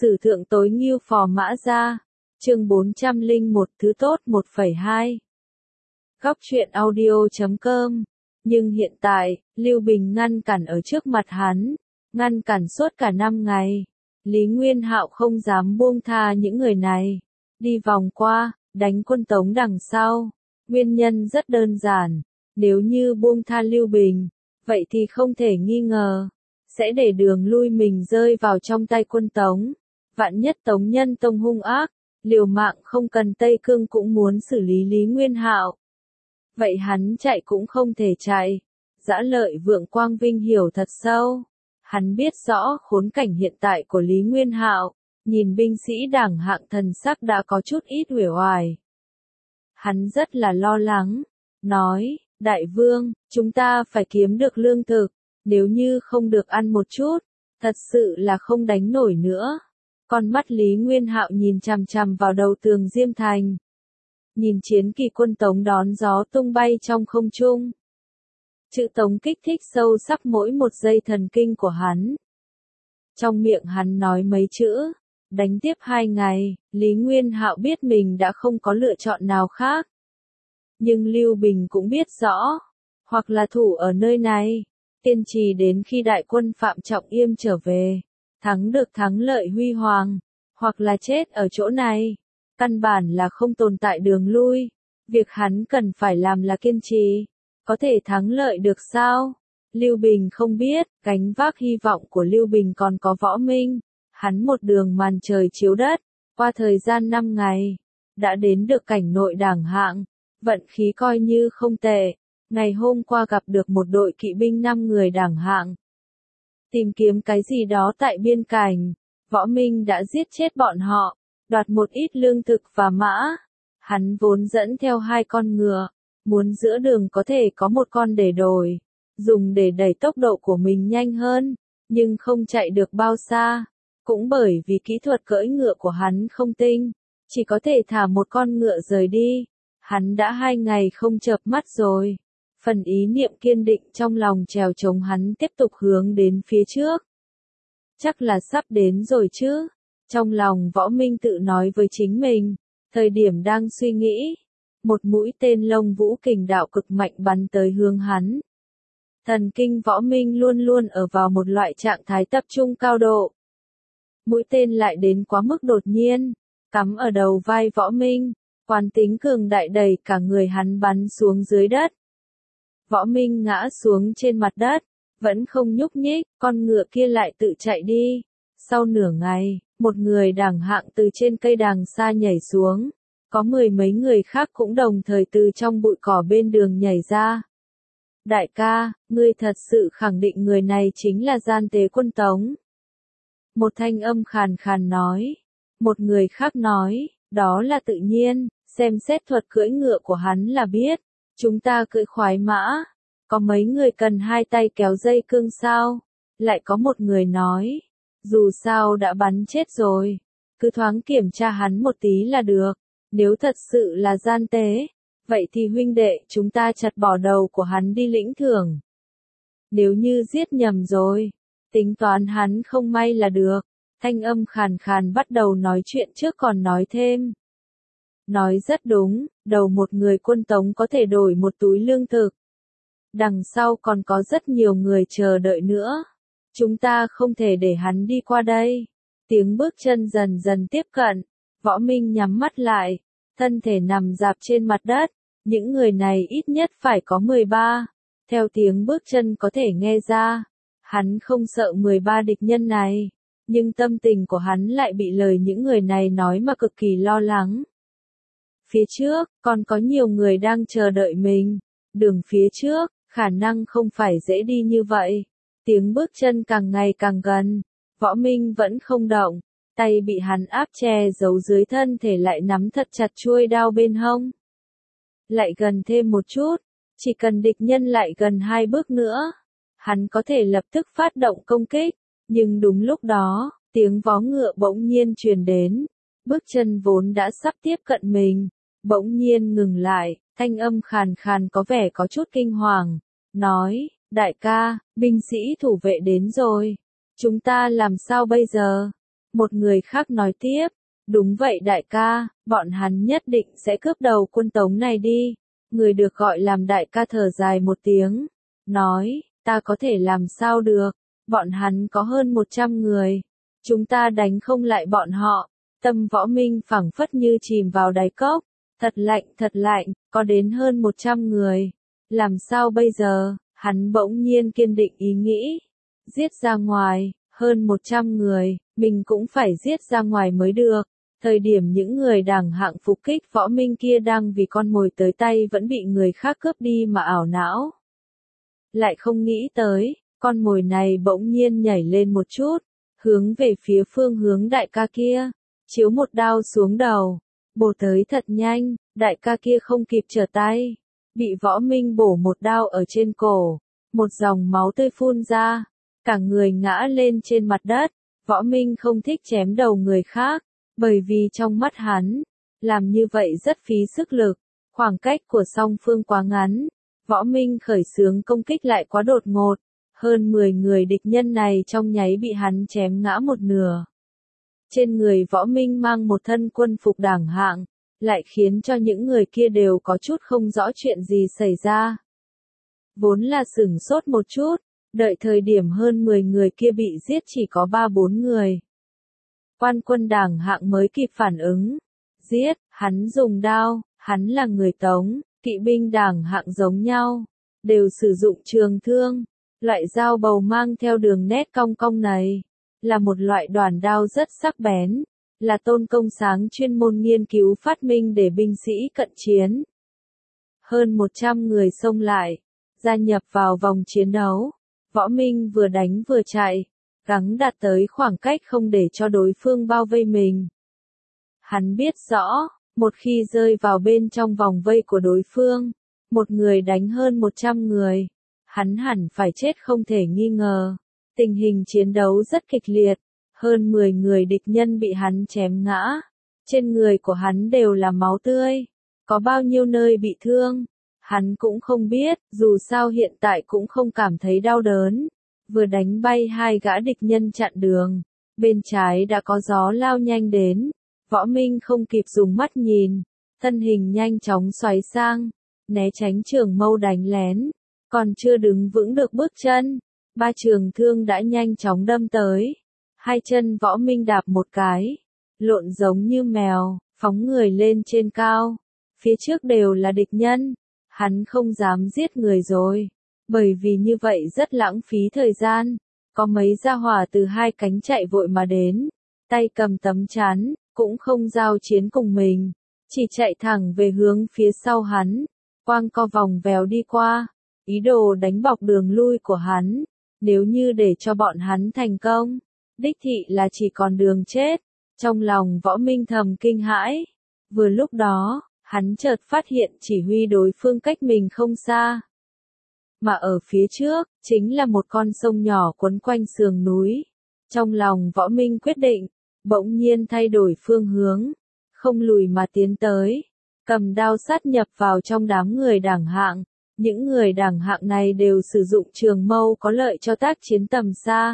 Sử thượng tối Ngưu Phò Mã Gia, chương 401 thứ tốt 1,2. Góc truyện audio.com. Nhưng hiện tại, Lưu Bình ngăn cản ở trước mặt hắn, ngăn cản suốt cả 5 ngày. Lý Nguyên Hạo không dám buông tha những người này, đi vòng qua, đánh quân Tống đằng sau. Nguyên nhân rất đơn giản, nếu như buông tha Lưu Bình, vậy thì không thể nghi ngờ, sẽ để đường lui mình rơi vào trong tay quân Tống. Vạn nhất Tống Nhân Tông hung ác, liều mạng không cần Tây Cương cũng muốn xử lý Lý Nguyên Hạo. Vậy hắn chạy cũng không thể chạy. Dã Lợi Vượng Quang Vinh hiểu thật sâu. Hắn biết rõ khốn cảnh hiện tại của Lý Nguyên Hạo, nhìn binh sĩ đảng hạng thần sắc đã có chút ít uể oải. Hắn rất là lo lắng, nói, Đại Vương, chúng ta phải kiếm được lương thực, nếu như không được ăn một chút, thật sự là không đánh nổi nữa. Con mắt Lý Nguyên Hạo nhìn chằm chằm vào đầu tường Diêm Thành. Nhìn chiến kỳ quân Tống đón gió tung bay trong không trung. Chữ Tống kích thích sâu sắc mỗi một giây thần kinh của hắn. Trong miệng hắn nói mấy chữ, đánh tiếp 2 ngày, Lý Nguyên Hạo biết mình đã không có lựa chọn nào khác. Nhưng Lưu Bình cũng biết rõ, hoặc là thủ ở nơi này, kiên trì đến khi đại quân Phạm Trọng Yêm trở về, thắng được thắng lợi huy hoàng, hoặc là chết ở chỗ này. Căn bản là không tồn tại đường lui, việc hắn cần phải làm là kiên trì, có thể thắng lợi được sao? Lưu Bình không biết, gánh vác hy vọng của Lưu Bình còn có Võ Minh, hắn một đường màn trời chiếu đất, qua thời gian 5 ngày, đã đến được cảnh nội đảng hạng, vận khí coi như không tệ, ngày hôm qua gặp được một đội kỵ binh 5 người đảng hạng. Tìm kiếm cái gì đó tại biên cảnh, Võ Minh đã giết chết bọn họ, đoạt một ít lương thực và mã. Hắn vốn dẫn theo 2 con ngựa, muốn giữa đường có thể có một con để đổi, dùng để đẩy tốc độ của mình nhanh hơn, nhưng không chạy được bao xa. Cũng bởi vì kỹ thuật cưỡi ngựa của hắn không tinh, chỉ có thể thả một con ngựa rời đi. Hắn đã 2 ngày không chợp mắt rồi. Phần ý niệm kiên định trong lòng trèo chống hắn tiếp tục hướng đến phía trước. Chắc là sắp đến rồi chứ. Trong lòng Võ Minh tự nói với chính mình, thời điểm đang suy nghĩ, một mũi tên Lông Vũ Kình đạo cực mạnh bắn tới hướng hắn. Thần kinh Võ Minh luôn luôn ở vào một loại trạng thái tập trung cao độ. Mũi tên lại đến quá mức đột nhiên, cắm ở đầu vai Võ Minh, quán tính cường đại đẩy cả người hắn bắn xuống dưới đất. Võ Minh ngã xuống trên mặt đất, vẫn không nhúc nhích, con ngựa kia lại tự chạy đi. Sau nửa ngày, một người đảng hạng từ trên cây đằng xa nhảy xuống, có 10 mấy người khác cũng đồng thời từ trong bụi cỏ bên đường nhảy ra. Đại ca, ngươi thật sự khẳng định người này chính là gian tế quân Tống. Một thanh âm khàn khàn nói. Một người khác nói, đó là tự nhiên, xem xét thuật cưỡi ngựa của hắn là biết. Chúng ta cưỡi khoái mã, có mấy người cần 2 tay kéo dây cương sao? Lại có một người nói, dù sao đã bắn chết rồi, cứ thoáng kiểm tra hắn một tí là được. Nếu thật sự là gian tế, vậy thì huynh đệ chúng ta chặt bỏ đầu của hắn đi lĩnh thưởng. Nếu như giết nhầm rồi, tính toán hắn không may là được. Thanh âm khàn khàn bắt đầu nói chuyện trước còn nói thêm. Nói rất đúng, đầu một người quân Tống có thể đổi một túi lương thực. Đằng sau còn có rất nhiều người chờ đợi nữa. Chúng ta không thể để hắn đi qua đây. Tiếng bước chân dần dần tiếp cận. Võ Minh nhắm mắt lại, thân thể nằm rạp trên mặt đất. Những người này ít nhất phải có 13. Theo tiếng bước chân có thể nghe ra, hắn không sợ 13 địch nhân này. Nhưng tâm tình của hắn lại bị lời những người này nói mà cực kỳ lo lắng. Phía trước, còn có nhiều người đang chờ đợi mình. Đường phía trước, khả năng không phải dễ đi như vậy. Tiếng bước chân càng ngày càng gần. Võ Minh vẫn không động. Tay bị hắn áp che giấu dưới thân thể lại nắm thật chặt chuôi đao bên hông. Lại gần thêm một chút. Chỉ cần địch nhân lại gần 2 bước nữa, hắn có thể lập tức phát động công kích. Nhưng đúng lúc đó, tiếng vó ngựa bỗng nhiên truyền đến. Bước chân vốn đã sắp tiếp cận mình, bỗng nhiên ngừng lại, thanh âm khàn khàn có vẻ có chút kinh hoàng. Nói, đại ca, binh sĩ thủ vệ đến rồi. Chúng ta làm sao bây giờ? Một người khác nói tiếp, đúng vậy đại ca, bọn hắn nhất định sẽ cướp đầu quân Tống này đi. Người được gọi làm đại ca thở dài một tiếng, nói, ta có thể làm sao được, bọn hắn có hơn 100 người, chúng ta đánh không lại bọn họ. Tâm Võ Minh phảng phất như chìm vào đáy cốc, thật lạnh, có đến hơn 100 người. Làm sao bây giờ, hắn bỗng nhiên kiên định ý nghĩ, giết ra ngoài, hơn 100 người, mình cũng phải giết ra ngoài mới được. Thời điểm những người đảng hạng phục kích Võ Minh kia đang vì con mồi tới tay vẫn bị người khác cướp đi mà ảo não. Lại không nghĩ tới, con mồi này bỗng nhiên nhảy lên một chút, hướng về phía phương hướng đại ca kia, chiếu một đao xuống đầu, bổ tới thật nhanh, đại ca kia không kịp trở tay, bị Võ Minh bổ một đao ở trên cổ, một dòng máu tươi phun ra, cả người ngã lên trên mặt đất. Võ Minh không thích chém đầu người khác, bởi vì trong mắt hắn, làm như vậy rất phí sức lực, khoảng cách của song phương quá ngắn. Võ Minh khởi xướng công kích lại quá đột ngột, hơn 10 người địch nhân này trong nháy bị hắn chém ngã một nửa. Trên người Võ Minh mang một thân quân phục đảng hạng, lại khiến cho những người kia đều có chút không rõ chuyện gì xảy ra. Vốn là sửng sốt một chút, đợi thời điểm hơn 10 người kia bị giết chỉ có 3-4 người. Quan quân đảng hạng mới kịp phản ứng. Giết, hắn dùng đao, hắn là người Tống, kỵ binh đảng hạng giống nhau, đều sử dụng trường thương. Loại dao bầu mang theo đường nét cong cong này, là một loại đoản đao rất sắc bén, là Tôn Công Sáng chuyên môn nghiên cứu phát minh để binh sĩ cận chiến. Hơn 100 người xông lại, gia nhập vào vòng chiến đấu. Võ Minh vừa đánh vừa chạy, gắng đạt tới khoảng cách không để cho đối phương bao vây mình. Hắn biết rõ, một khi rơi vào bên trong vòng vây của đối phương, một người đánh hơn 100 người, hắn hẳn phải chết không thể nghi ngờ. Tình hình chiến đấu rất kịch liệt, hơn 10 người địch nhân bị hắn chém ngã, trên người của hắn đều là máu tươi, có bao nhiêu nơi bị thương, hắn cũng không biết, dù sao hiện tại cũng không cảm thấy đau đớn. Vừa đánh bay 2 gã địch nhân chặn đường, bên trái đã có gió lao nhanh đến, Võ Minh không kịp dùng mắt nhìn, thân hình nhanh chóng xoáy sang, né tránh trường mâu đánh lén, còn chưa đứng vững được bước chân, 3 trường thương đã nhanh chóng đâm tới, 2 chân Võ Minh đạp một cái, lộn giống như mèo, phóng người lên trên cao, phía trước đều là địch nhân, hắn không dám giết người rồi. Bởi vì như vậy rất lãng phí thời gian, có mấy gia hỏa từ 2 cánh chạy vội mà đến, tay cầm tấm chắn, cũng không giao chiến cùng mình, chỉ chạy thẳng về hướng phía sau hắn, quang co vòng vèo đi qua, ý đồ đánh bọc đường lui của hắn, nếu như để cho bọn hắn thành công, đích thị là chỉ còn đường chết. Trong lòng Võ Minh thầm kinh hãi, vừa lúc đó, hắn chợt phát hiện chỉ huy đối phương cách mình không xa. Mà ở phía trước, chính là một con sông nhỏ quấn quanh sườn núi. Trong lòng Võ Minh quyết định, bỗng nhiên thay đổi phương hướng, không lùi mà tiến tới, cầm đao sát nhập vào trong đám người đảng hạng. Những người đảng hạng này đều sử dụng trường mâu có lợi cho tác chiến tầm xa.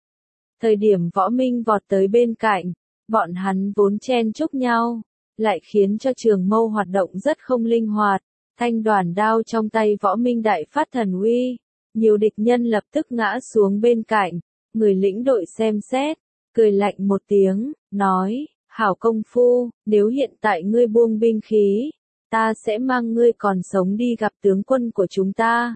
Thời điểm Võ Minh vọt tới bên cạnh, bọn hắn vốn chen chúc nhau, lại khiến cho trường mâu hoạt động rất không linh hoạt. Thanh đoàn đao trong tay Võ Minh đại phát thần uy, nhiều địch nhân lập tức ngã xuống bên cạnh, người lĩnh đội xem xét, cười lạnh một tiếng, nói, hảo công phu, nếu hiện tại ngươi buông binh khí, ta sẽ mang ngươi còn sống đi gặp tướng quân của chúng ta.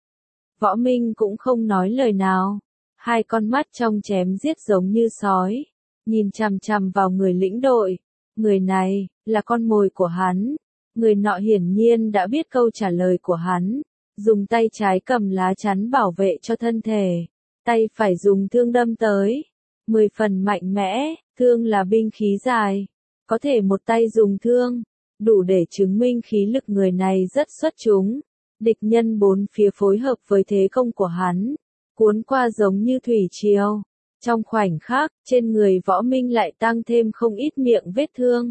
Võ Minh cũng không nói lời nào, 2 con mắt trong chém giết giống như sói, nhìn chằm chằm vào người lĩnh đội, người này, là con mồi của hắn. Người nọ hiển nhiên đã biết câu trả lời của hắn, dùng tay trái cầm lá chắn bảo vệ cho thân thể, tay phải dùng thương đâm tới, 10 phần mạnh mẽ, thương là binh khí dài, có thể một tay dùng thương, đủ để chứng minh khí lực người này rất xuất chúng. Địch nhân 4 phía phối hợp với thế công của hắn, cuốn qua giống như thủy triều. Trong khoảnh khắc, trên người Võ Minh lại tăng thêm không ít miệng vết thương.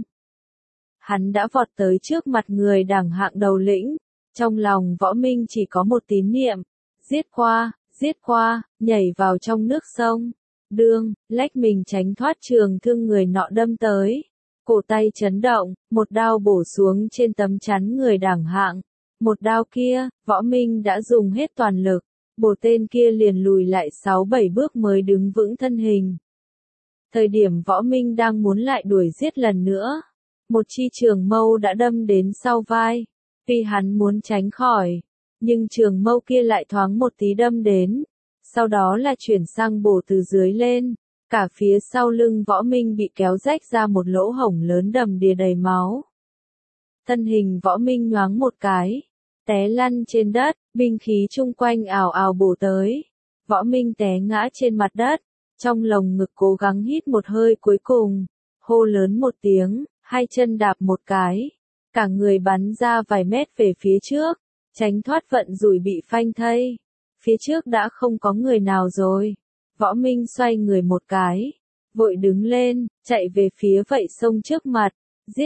Hắn đã vọt tới trước mặt người đảng hạng đầu lĩnh, trong lòng Võ Minh chỉ có một tín niệm, giết qua, nhảy vào trong nước sông, đương, lách mình tránh thoát trường thương người nọ đâm tới. Cổ tay chấn động, một đao bổ xuống trên tấm chắn người Đảng Hạng. Một đao kia, Võ Minh đã dùng hết toàn lực, bổ tên kia liền lùi lại 6-7 bước mới đứng vững thân hình. Thời điểm Võ Minh đang muốn lại đuổi giết lần nữa, một chi trường mâu đã đâm đến sau vai. Tuy hắn muốn tránh khỏi, nhưng trường mâu kia lại thoáng một tí đâm đến, sau đó là chuyển sang bổ từ dưới lên. Cả phía sau lưng Võ Minh bị kéo rách ra một lỗ hổng lớn đầm đìa đầy máu. Thân hình Võ Minh nhoáng một cái, té lăn trên đất, binh khí chung quanh ào ào bổ tới. Võ Minh té ngã trên mặt đất, trong lồng ngực cố gắng hít một hơi cuối cùng, hô lớn một tiếng, hai chân đạp một cái, cả người bắn ra vài mét về phía trước, tránh thoát vận rủi bị phanh thây. Phía trước đã không có người nào rồi. Võ Minh xoay người một cái, vội đứng lên, chạy về phía vậy sông trước mặt, giết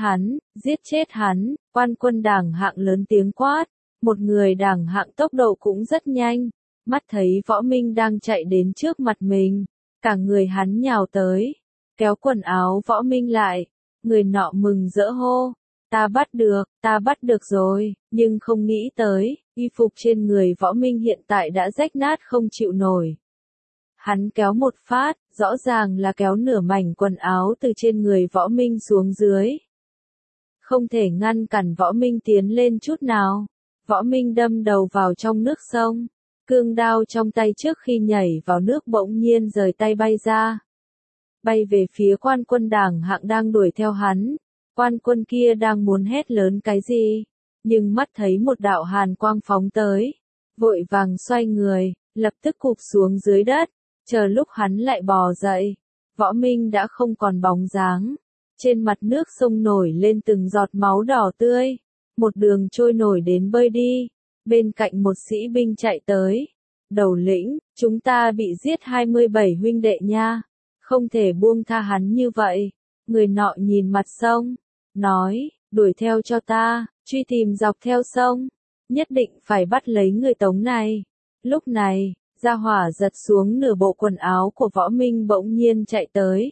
chết hắn, quan quân Đảng Hạng lớn tiếng quát, một người Đảng Hạng tốc độ cũng rất nhanh, mắt thấy Võ Minh đang chạy đến trước mặt mình, cả người hắn nhào tới, kéo quần áo Võ Minh lại, người nọ mừng rỡ hô, ta bắt được rồi, nhưng không nghĩ tới, y phục trên người Võ Minh hiện tại đã rách nát không chịu nổi. Hắn kéo một phát, rõ ràng là kéo nửa mảnh quần áo từ trên người Võ Minh xuống dưới. Không thể ngăn cản Võ Minh tiến lên chút nào. Võ Minh đâm đầu vào trong nước sông. Cương đao trong tay trước khi nhảy vào nước bỗng nhiên rời tay bay ra. Bay về phía quan quân Đảng Hạng đang đuổi theo hắn. Quan quân kia đang muốn hét lớn cái gì, nhưng mắt thấy một đạo hàn quang phóng tới. Vội vàng xoay người, lập tức cụp xuống dưới đất. Chờ lúc hắn lại bò dậy, Võ Minh đã không còn bóng dáng. Trên mặt nước sông nổi lên từng giọt máu đỏ tươi. Một đường trôi nổi đến bơi đi. Bên cạnh một sĩ binh chạy tới. Đầu lĩnh, chúng ta bị giết 27 huynh đệ nha. Không thể buông tha hắn như vậy. Người nọ nhìn mặt sông, nói, đuổi theo cho ta, truy tìm dọc theo sông. Nhất định phải bắt lấy người Tống này. Lúc này, Gia Hỏa giật xuống nửa bộ quần áo của Võ Minh bỗng nhiên chạy tới.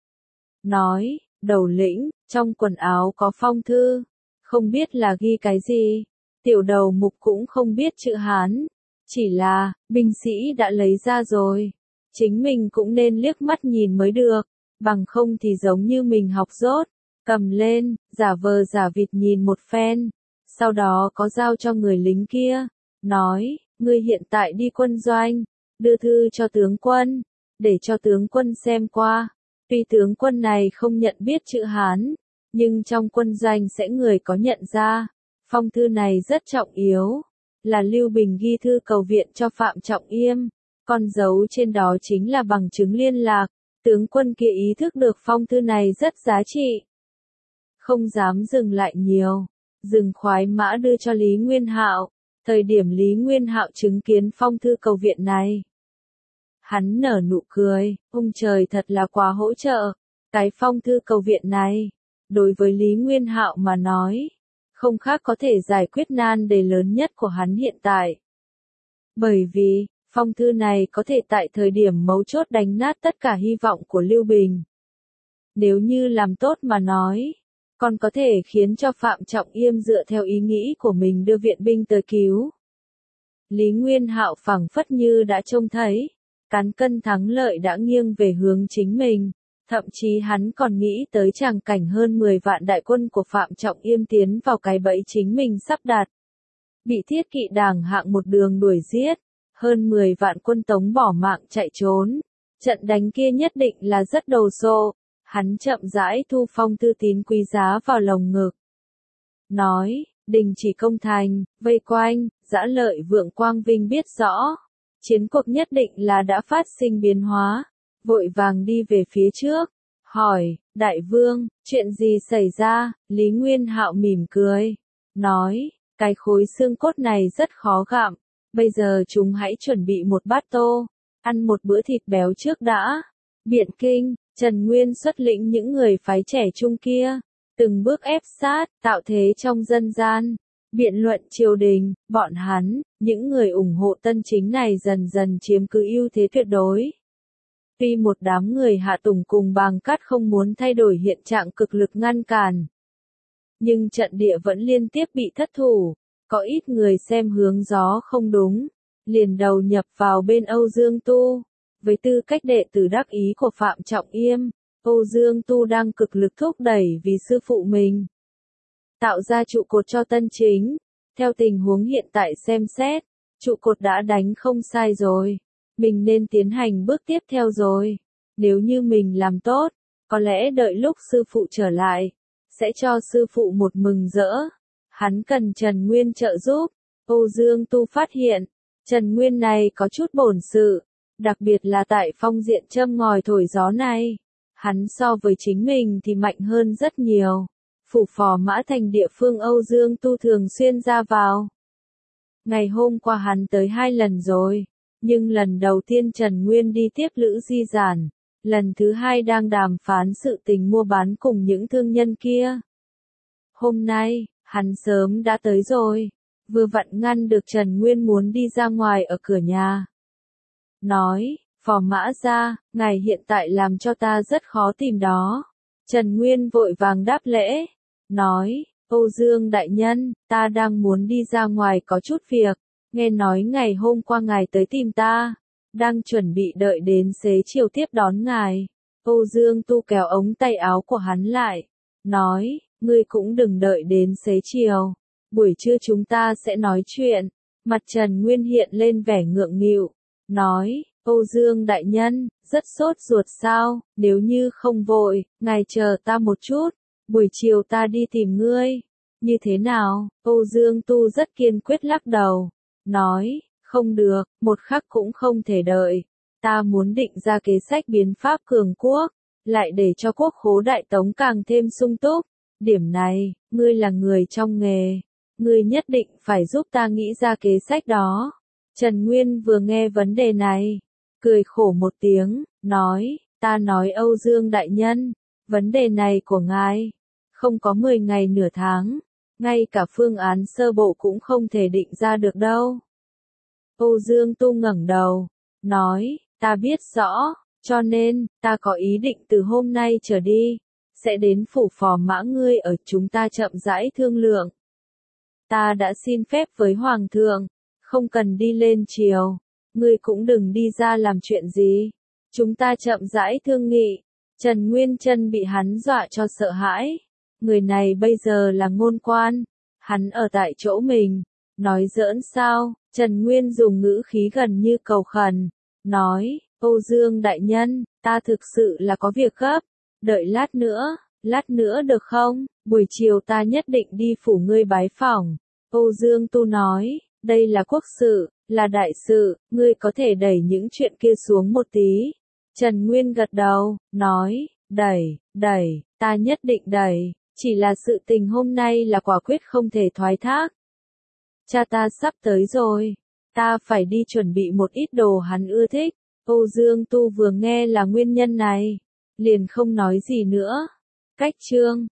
Nói, đầu lĩnh, trong quần áo có phong thư, không biết là ghi cái gì. Tiểu đầu mục cũng không biết chữ Hán, chỉ là, binh sĩ đã lấy ra rồi. Chính mình cũng nên liếc mắt nhìn mới được, bằng không thì giống như mình học dốt. Cầm lên, giả vờ giả vịt nhìn một phen, sau đó có giao cho người lính kia, nói, ngươi hiện tại đi quân doanh, đưa thư cho tướng quân, để cho tướng quân xem qua. Tuy tướng quân này không nhận biết chữ Hán, nhưng trong quân doanh sẽ người có nhận ra. Phong thư này rất trọng yếu, là Lưu Bình ghi thư cầu viện cho Phạm Trọng Yêm, con dấu trên đó chính là bằng chứng liên lạc. Tướng quân kia ý thức được phong thư này rất giá trị, không dám dừng lại nhiều, dừng khoái mã đưa cho Lý Nguyên Hạo. Thời điểm Lý Nguyên Hạo chứng kiến phong thư cầu viện này, hắn nở nụ cười, ông trời thật là quá hỗ trợ. Cái phong thư cầu viện này, đối với Lý Nguyên Hạo mà nói, không khác có thể giải quyết nan đề lớn nhất của hắn hiện tại. Bởi vì, phong thư này có thể tại thời điểm mấu chốt đánh nát tất cả hy vọng của Lưu Bình. Nếu như làm tốt mà nói, còn có thể khiến cho Phạm Trọng Yêm dựa theo ý nghĩ của mình đưa viện binh tới cứu. Lý Nguyên Hạo phảng phất như đã trông thấy, cán cân thắng lợi đã nghiêng về hướng chính mình, thậm chí hắn còn nghĩ tới tràng cảnh hơn 10 vạn đại quân của Phạm Trọng Yêm tiến vào cái bẫy chính mình sắp đặt. Bị Thiết Kỵ Đảng Hạng một đường đuổi giết, hơn 10 vạn quân Tống bỏ mạng chạy trốn. Trận đánh kia nhất định là rất đồ sộ. Hắn chậm rãi thu phong thư tín quý giá vào lồng ngực. Nói, đình chỉ công thành, vây quanh, Dã Lợi Vượng Quang Vinh biết rõ. Chiến cuộc nhất định là đã phát sinh biến hóa. Vội vàng đi về phía trước. Hỏi, đại vương, chuyện gì xảy ra? Lý Nguyên Hạo mỉm cười. Nói, cái khối xương cốt này rất khó gặm. Bây giờ chúng hãy chuẩn bị một bát tô. Ăn một bữa thịt béo trước đã. Biện Kinh, Trần Nguyên xuất lĩnh những người phái trẻ trung kia, từng bước ép sát, tạo thế trong dân gian, biện luận triều đình, bọn hắn, những người ủng hộ tân chính này dần dần chiếm cứ ưu thế tuyệt đối. Tuy một đám người hạ tùng cùng Bàng Cát không muốn thay đổi hiện trạng cực lực ngăn cản, nhưng trận địa vẫn liên tiếp bị thất thủ, có ít người xem hướng gió không đúng, liền đầu nhập vào bên Âu Dương Tu. Với tư cách đệ tử đắc ý của Phạm Trọng Yêm, Âu Dương Tu đang cực lực thúc đẩy vì sư phụ mình tạo ra trụ cột cho Tân Chính. Theo tình huống hiện tại xem xét, trụ cột đã đánh không sai rồi, mình nên tiến hành bước tiếp theo rồi. Nếu như mình làm tốt, có lẽ đợi lúc sư phụ trở lại, sẽ cho sư phụ một mừng rỡ. Hắn cần Trần Nguyên trợ giúp. Âu Dương Tu phát hiện, Trần Nguyên này có chút bổn sự, đặc biệt là tại phong diện châm ngòi thổi gió này. Hắn so với chính mình thì mạnh hơn rất nhiều. Phủ Phò Mã Thành địa phương Âu Dương Tu thường xuyên ra vào. Ngày hôm qua hắn tới 2 lần rồi, nhưng lần đầu tiên Trần Nguyên đi tiếp Lữ Di Giản, lần thứ 2 đang đàm phán sự tình mua bán cùng những thương nhân kia. Hôm nay, hắn sớm đã tới rồi, vừa vặn ngăn được Trần Nguyên muốn đi ra ngoài ở cửa nhà. Nói, Phò Mã gia, ngài hiện tại làm cho ta rất khó tìm đó. Trần Nguyên vội vàng đáp lễ, nói, Âu Dương đại nhân, ta đang muốn đi ra ngoài có chút việc, nghe nói ngày hôm qua ngài tới tìm ta, đang chuẩn bị đợi đến xế chiều tiếp đón ngài. Âu Dương Tu kéo ống tay áo của hắn lại, nói, ngươi cũng đừng đợi đến xế chiều, buổi trưa chúng ta sẽ nói chuyện. Mặt Trần Nguyên hiện lên vẻ ngượng nghịu, nói, Âu Dương đại nhân, rất sốt ruột sao, nếu như không vội, ngài chờ ta một chút, buổi chiều ta đi tìm ngươi. Như thế nào? Âu Dương Tu rất kiên quyết lắc đầu, nói, không được, một khắc cũng không thể đợi. Ta muốn định ra kế sách biến pháp cường quốc, lại để cho quốc khố Đại Tống càng thêm sung túc. Điểm này, ngươi là người trong nghề, ngươi nhất định phải giúp ta nghĩ ra kế sách đó. Trần Nguyên vừa nghe vấn đề này, cười khổ một tiếng, nói, ta nói Âu Dương đại nhân, vấn đề này của ngài, không có 10 ngày nửa tháng, ngay cả phương án sơ bộ cũng không thể định ra được đâu. Âu Dương Tu ngẩng đầu, nói, ta biết rõ, cho nên, ta có ý định từ hôm nay trở đi, sẽ đến phủ Phò Mã ngươi ở chúng ta chậm rãi thương lượng. Ta đã xin phép với Hoàng thượng, không cần đi lên triều, ngươi cũng đừng đi ra làm chuyện gì. Chúng ta chậm rãi thương nghị. Trần Nguyên Trân bị hắn dọa cho sợ hãi. Người này bây giờ là ngôn quan, hắn ở tại chỗ mình, nói giỡn sao? Trần Nguyên dùng ngữ khí gần như cầu khẩn, nói, Âu Dương đại nhân, ta thực sự là có việc gấp, đợi lát nữa được không? Buổi chiều ta nhất định đi phủ ngươi bái phỏng. Âu Dương Tu nói, đây là quốc sự, là đại sự, ngươi có thể đẩy những chuyện kia xuống một tí. Trần Nguyên gật đầu, nói, đẩy, ta nhất định đẩy, chỉ là sự tình hôm nay là quả quyết không thể thoái thác. Cha ta sắp tới rồi, ta phải đi chuẩn bị một ít đồ hắn ưa thích. Âu Dương Tu vừa nghe là nguyên nhân này, liền không nói gì nữa. Cách chương